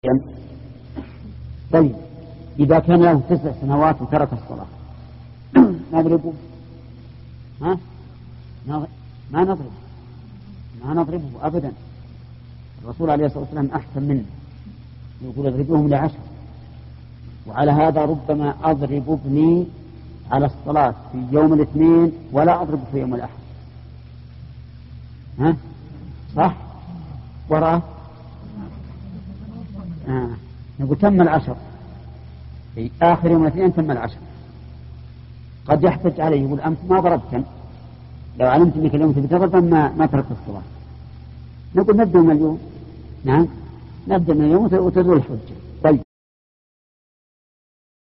طيب إذا كان له 9 سنوات وترك الصلاة نضربه؟ ما نضربه أبدا. الرسول عليه الصلاة والسلام أحسن منه، يقول اضربوهم ل10. وعلى هذا ربما أضرب ابني على الصلاة في يوم الاثنين ولا أضربه في يوم الأحد. صح؟ وراه نقول تم 10 في آخر يوم الاثنين، تم 10. قد يحتج عليه يقول أمس ما ضربتم، لو علمت أنك اليوم تضرب ما تركت الصلاة. نقول نبدأ من اليوم. نبدأ من اليوم وتزول الحجة.